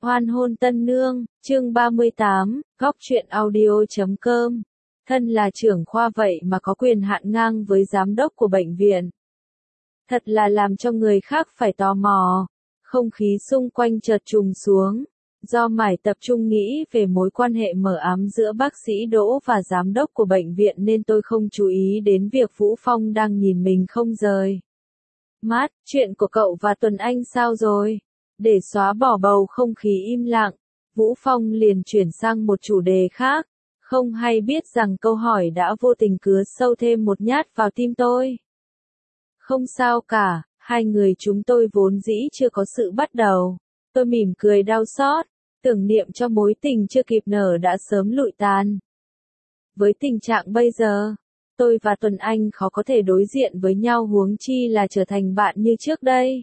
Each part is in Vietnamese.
Hoan hôn tân nương, chương 38, góc truyện audio.com. Thân là trưởng khoa vậy mà có quyền hạn ngang với giám đốc của bệnh viện. Thật là làm cho người khác phải tò mò. Không khí xung quanh chợt trùng xuống. Do mải tập trung nghĩ về mối quan hệ mờ ám giữa bác sĩ Đỗ và giám đốc của bệnh viện nên tôi không chú ý đến việc Vũ Phong đang nhìn mình không rời mắt. Chuyện của cậu và Tuấn Anh sao rồi? Để xóa bỏ bầu không khí im lặng, Vũ Phong liền chuyển sang một chủ đề khác, không hay biết rằng câu hỏi đã vô tình cứa sâu thêm một nhát vào tim tôi. Không sao cả, hai người chúng tôi vốn dĩ chưa có sự bắt đầu. Tôi mỉm cười đau xót, tưởng niệm cho mối tình chưa kịp nở đã sớm lụi tàn. Với tình trạng bây giờ, tôi và Tuấn Anh khó có thể đối diện với nhau, huống chi là trở thành bạn như trước đây.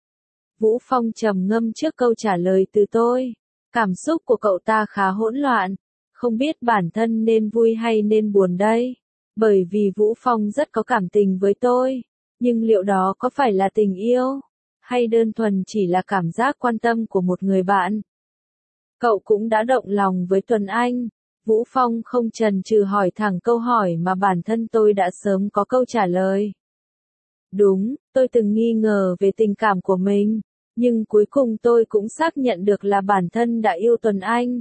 Vũ Phong trầm ngâm trước câu trả lời từ tôi. Cảm xúc của cậu ta khá hỗn loạn, không biết bản thân nên vui hay nên buồn đây. Bởi vì Vũ Phong rất có cảm tình với tôi, nhưng liệu đó có phải là tình yêu, hay đơn thuần chỉ là cảm giác quan tâm của một người bạn? Cậu cũng đã động lòng với Tuấn Anh. Vũ Phong không chần chừ hỏi thẳng câu hỏi mà bản thân tôi đã sớm có câu trả lời. Đúng, tôi từng nghi ngờ về tình cảm của mình, nhưng cuối cùng tôi cũng xác nhận được là bản thân đã yêu Tuấn Anh.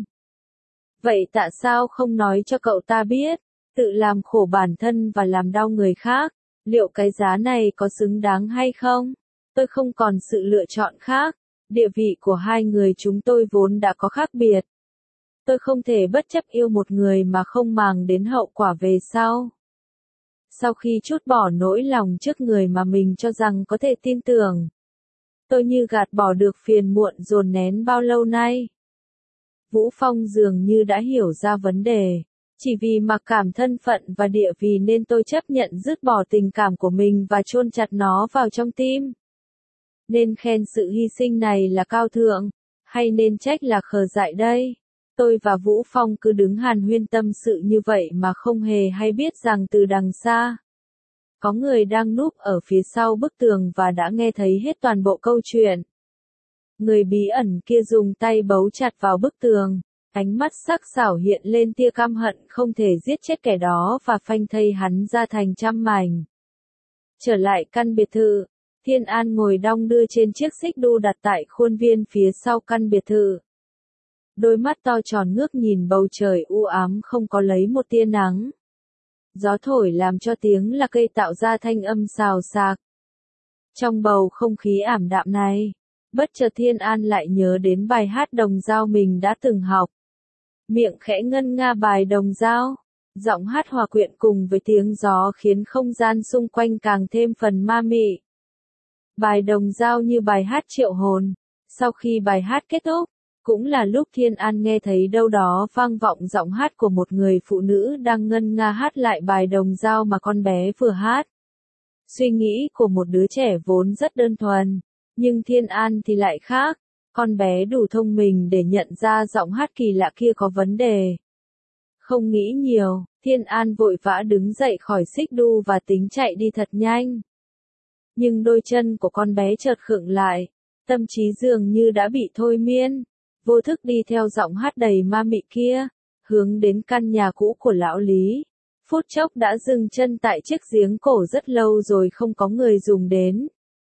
Vậy tại sao không nói cho cậu ta biết, tự làm khổ bản thân và làm đau người khác, liệu cái giá này có xứng đáng hay không? Tôi không còn sự lựa chọn khác, địa vị của hai người chúng tôi vốn đã có khác biệt. Tôi không thể bất chấp yêu một người mà không màng đến hậu quả về sau. Sau khi trút bỏ nỗi lòng trước người mà mình cho rằng có thể tin tưởng, tôi như gạt bỏ được phiền muộn dồn nén bao lâu nay. Vũ Phong dường như đã hiểu ra vấn đề. Chỉ vì mặc cảm thân phận và địa vị nên tôi chấp nhận dứt bỏ tình cảm của mình và chôn chặt nó vào trong tim. Nên khen sự hy sinh này là cao thượng, hay nên trách là khờ dại đây? Tôi và Vũ Phong cứ đứng hàn huyên tâm sự như vậy mà không hề hay biết rằng từ đằng xa, có người đang núp ở phía sau bức tường và đã nghe thấy hết toàn bộ câu chuyện. Người bí ẩn kia dùng tay bấu chặt vào bức tường, ánh mắt sắc sảo hiện lên tia căm hận không thể giết chết kẻ đó và phanh thây hắn ra thành trăm mảnh. Trở lại căn biệt thự, Thiên An ngồi đong đưa trên chiếc xích đu đặt tại khuôn viên phía sau căn biệt thự. Đôi mắt to tròn ngước nhìn bầu trời u ám không có lấy một tia nắng. Gió thổi làm cho tiếng là cây tạo ra thanh âm xào xạc. Trong bầu không khí ảm đạm này, bất chợt Thiên An lại nhớ đến bài hát Đồng Dao mình đã từng học. Miệng khẽ ngân nga bài Đồng Dao, giọng hát hòa quyện cùng với tiếng gió khiến không gian xung quanh càng thêm phần ma mị. Bài Đồng Dao như bài hát triệu hồn. Sau khi bài hát kết thúc, cũng là lúc Thiên An nghe thấy đâu đó vang vọng giọng hát của một người phụ nữ đang ngân nga hát lại bài Đồng Dao mà con bé vừa hát. Suy nghĩ của một đứa trẻ vốn rất đơn thuần, nhưng Thiên An thì lại khác. Con bé đủ thông minh để nhận ra giọng hát kỳ lạ kia có vấn đề. Không nghĩ nhiều, Thiên An vội vã đứng dậy khỏi xích đu và tính chạy đi thật nhanh. Nhưng đôi chân của con bé chợt khựng lại, tâm trí dường như đã bị thôi miên, vô thức đi theo giọng hát đầy ma mị kia, hướng đến căn nhà cũ của lão Lý. Phút chốc đã dừng chân tại chiếc giếng cổ rất lâu rồi không có người dùng đến.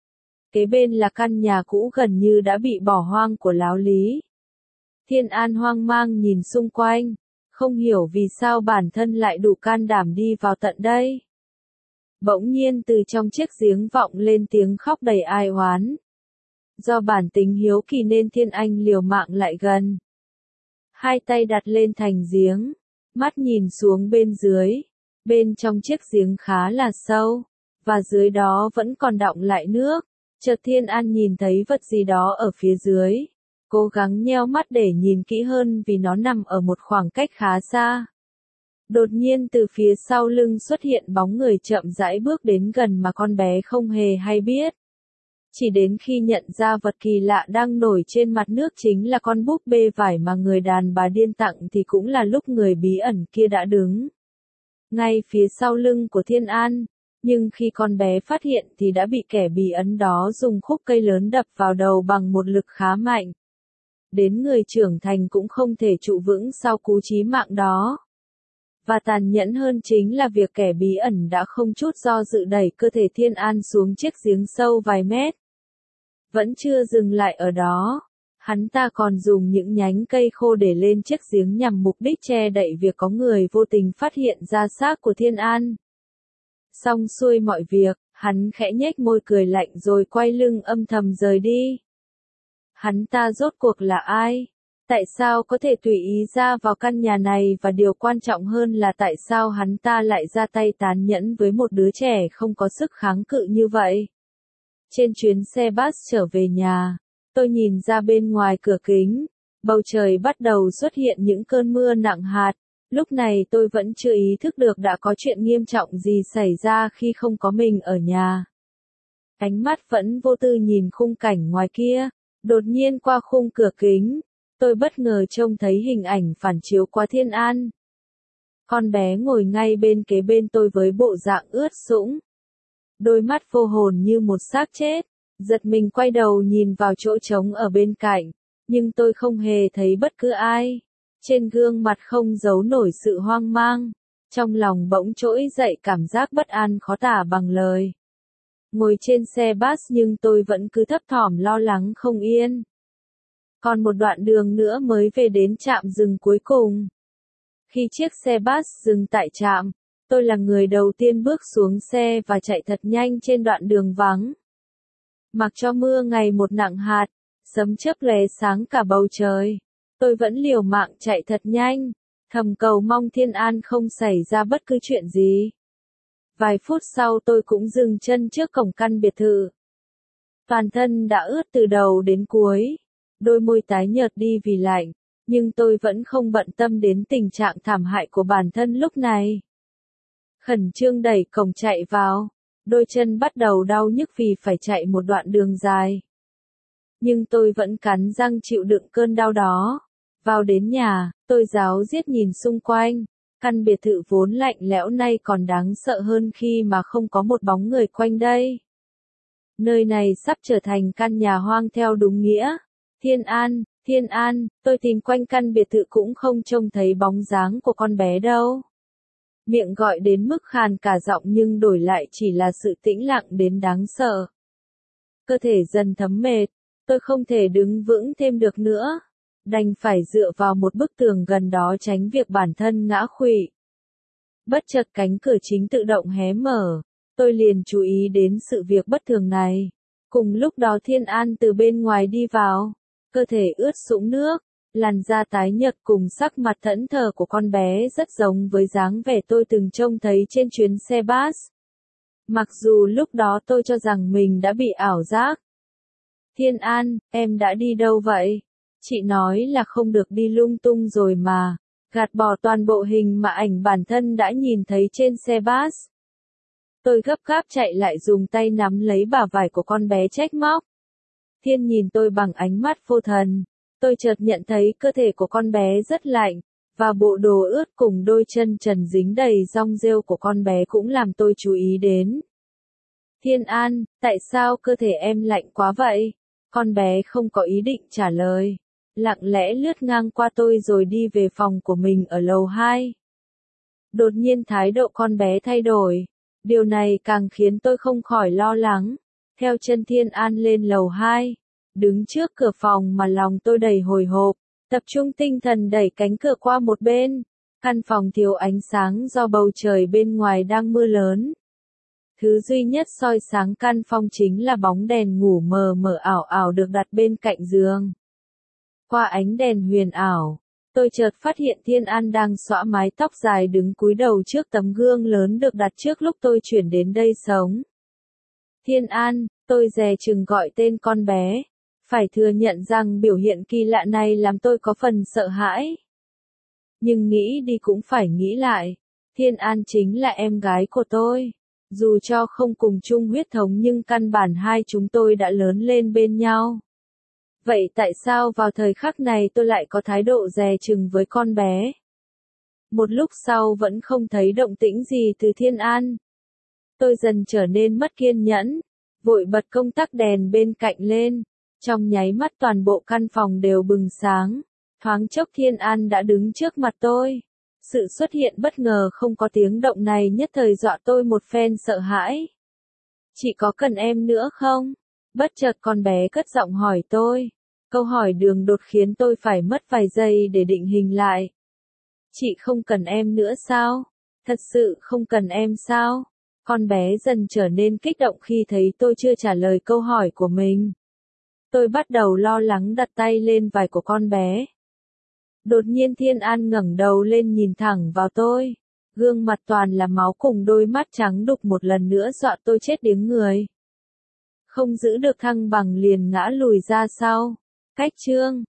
Kế bên là căn nhà cũ gần như đã bị bỏ hoang của lão Lý. Thiên An hoang mang nhìn xung quanh, không hiểu vì sao bản thân lại đủ can đảm đi vào tận đây. Bỗng nhiên từ trong chiếc giếng vọng lên tiếng khóc đầy ai oán. Do bản tính hiếu kỳ nên Thiên Anh liều mạng lại gần. Hai tay đặt lên thành giếng, mắt nhìn xuống bên dưới. Bên trong chiếc giếng khá là sâu, và dưới đó vẫn còn đọng lại nước. Chợt Thiên An nhìn thấy vật gì đó ở phía dưới. Cố gắng nheo mắt để nhìn kỹ hơn vì nó nằm ở một khoảng cách khá xa. Đột nhiên từ phía sau lưng xuất hiện bóng người chậm rãi bước đến gần mà con bé không hề hay biết. Chỉ đến khi nhận ra vật kỳ lạ đang nổi trên mặt nước chính là con búp bê vải mà người đàn bà điên tặng thì cũng là lúc người bí ẩn kia đã đứng ngay phía sau lưng của Thiên An. Nhưng khi con bé phát hiện thì đã bị kẻ bí ẩn đó dùng khúc cây lớn đập vào đầu bằng một lực khá mạnh. đến người trưởng thành cũng không thể trụ vững sau cú chí mạng đó. Và tàn nhẫn hơn chính là việc kẻ bí ẩn đã không chút do dự đẩy cơ thể Thiên An xuống chiếc giếng sâu vài mét. Vẫn chưa dừng lại ở đó, hắn ta còn dùng những nhánh cây khô để lên chiếc giếng nhằm mục đích che đậy việc có người vô tình phát hiện ra xác của Thiên An. Xong xuôi mọi việc, hắn khẽ nhếch môi cười lạnh rồi quay lưng âm thầm rời đi. Hắn ta rốt cuộc là ai? Tại sao có thể tùy ý ra vào căn nhà này, và điều quan trọng hơn là tại sao hắn ta lại ra tay tàn nhẫn với một đứa trẻ không có sức kháng cự như vậy? Trên chuyến xe bus trở về nhà, tôi nhìn ra bên ngoài cửa kính, bầu trời bắt đầu xuất hiện những cơn mưa nặng hạt. Lúc này tôi vẫn chưa ý thức được đã có chuyện nghiêm trọng gì xảy ra khi không có mình ở nhà. Ánh mắt vẫn vô tư nhìn khung cảnh ngoài kia, đột nhiên qua khung cửa kính, tôi bất ngờ trông thấy hình ảnh phản chiếu qua Thiên An. Con bé ngồi ngay bên kế bên tôi với bộ dạng ướt sũng, đôi mắt vô hồn như một xác chết. Giật mình quay đầu nhìn vào chỗ trống ở bên cạnh, nhưng tôi không hề thấy bất cứ ai. Trên gương mặt không giấu nổi sự hoang mang, trong lòng bỗng trỗi dậy cảm giác bất an khó tả bằng lời. Ngồi trên xe bus nhưng tôi vẫn cứ thấp thỏm lo lắng không yên. Còn một đoạn đường nữa mới về đến trạm dừng cuối cùng. Khi chiếc xe bus dừng tại trạm, tôi là người đầu tiên bước xuống xe và chạy thật nhanh trên đoạn đường vắng. Mặc cho mưa ngày một nặng hạt, sấm chớp lóe sáng cả bầu trời, tôi vẫn liều mạng chạy thật nhanh, thầm cầu mong Thiên An không xảy ra bất cứ chuyện gì. Vài phút sau tôi cũng dừng chân trước cổng căn biệt thự. Toàn thân đã ướt từ đầu đến cuối, đôi môi tái nhợt đi vì lạnh, nhưng tôi vẫn không bận tâm đến tình trạng thảm hại của bản thân lúc này. Khẩn trương đẩy cổng chạy vào, đôi chân bắt đầu đau nhức vì phải chạy một đoạn đường dài. Nhưng tôi vẫn cắn răng chịu đựng cơn đau đó. Vào đến nhà, tôi ráo riết nhìn xung quanh, căn biệt thự vốn lạnh lẽo nay còn đáng sợ hơn khi mà không có một bóng người quanh đây. Nơi này sắp trở thành căn nhà hoang theo đúng nghĩa. Thiên An, tôi tìm quanh căn biệt thự cũng không trông thấy bóng dáng của con bé đâu. Miệng gọi đến mức khàn cả giọng nhưng đổi lại chỉ là sự tĩnh lặng đến đáng sợ. Cơ thể dần thấm mệt, tôi không thể đứng vững thêm được nữa, đành phải dựa vào một bức tường gần đó tránh việc bản thân ngã khuỵu. Bất chợt cánh cửa chính tự động hé mở, tôi liền chú ý đến sự việc bất thường này. Cùng lúc đó Thiên An từ bên ngoài đi vào, cơ thể ướt sũng nước, làn da tái nhợt cùng sắc mặt thẫn thờ của con bé rất giống với dáng vẻ tôi từng trông thấy trên chuyến xe bus. Mặc dù lúc đó tôi cho rằng mình đã bị ảo giác. Thiên An, em đã đi đâu vậy? Chị nói là không được đi lung tung rồi mà, gạt bỏ toàn bộ hình mà ảnh bản thân đã nhìn thấy trên xe bus. Tôi gấp gáp chạy lại dùng tay nắm lấy bả vai của con bé trách móc. Thiên nhìn tôi bằng ánh mắt vô thần. Tôi chợt nhận thấy cơ thể của con bé rất lạnh, và bộ đồ ướt cùng đôi chân trần dính đầy rong rêu của con bé cũng làm tôi chú ý đến. Thiên An, tại sao cơ thể em lạnh quá vậy? Con bé không có ý định trả lời, lặng lẽ lướt ngang qua tôi rồi đi về phòng của mình ở lầu 2. Đột nhiên thái độ con bé thay đổi, điều này càng khiến tôi không khỏi lo lắng. Theo chân Thiên An lên lầu 2. Đứng trước cửa phòng mà lòng tôi đầy hồi hộp, tập trung tinh thần đẩy cánh cửa qua một bên. Căn phòng thiếu ánh sáng do bầu trời bên ngoài đang mưa lớn. Thứ duy nhất soi sáng căn phòng chính là bóng đèn ngủ mờ mờ ảo ảo được đặt bên cạnh giường. Qua ánh đèn huyền ảo, tôi chợt phát hiện Thiên An đang xõa mái tóc dài đứng cúi đầu trước tấm gương lớn được đặt trước lúc tôi chuyển đến đây sống. Thiên An, tôi dè chừng gọi tên con bé. Phải thừa nhận rằng biểu hiện kỳ lạ này làm tôi có phần sợ hãi. Nhưng nghĩ đi cũng phải nghĩ lại. Thiên An chính là em gái của tôi. Dù cho không cùng chung huyết thống nhưng căn bản hai chúng tôi đã lớn lên bên nhau. Vậy tại sao vào thời khắc này tôi lại có thái độ dè chừng với con bé? Một lúc sau vẫn không thấy động tĩnh gì từ Thiên An. Tôi dần trở nên mất kiên nhẫn, vội bật công tắc đèn bên cạnh lên. Trong nháy mắt toàn bộ căn phòng đều bừng sáng. Thoáng chốc Thiên An đã đứng trước mặt tôi. Sự xuất hiện bất ngờ không có tiếng động này nhất thời dọa tôi một phen sợ hãi. Chị có cần em nữa không? Bất chợt con bé cất giọng hỏi tôi. Câu hỏi đường đột khiến tôi phải mất vài giây để định hình lại. Chị không cần em nữa sao? Thật sự không cần em sao? Con bé dần trở nên kích động khi thấy tôi chưa trả lời câu hỏi của mình. Tôi bắt đầu lo lắng đặt tay lên vai của con bé. Đột nhiên Thiên An ngẩng đầu lên nhìn thẳng vào tôi. Gương mặt toàn là máu cùng đôi mắt trắng đục một lần nữa dọa tôi chết điếng người. Không giữ được thăng bằng liền ngã lùi ra sau. Cách chương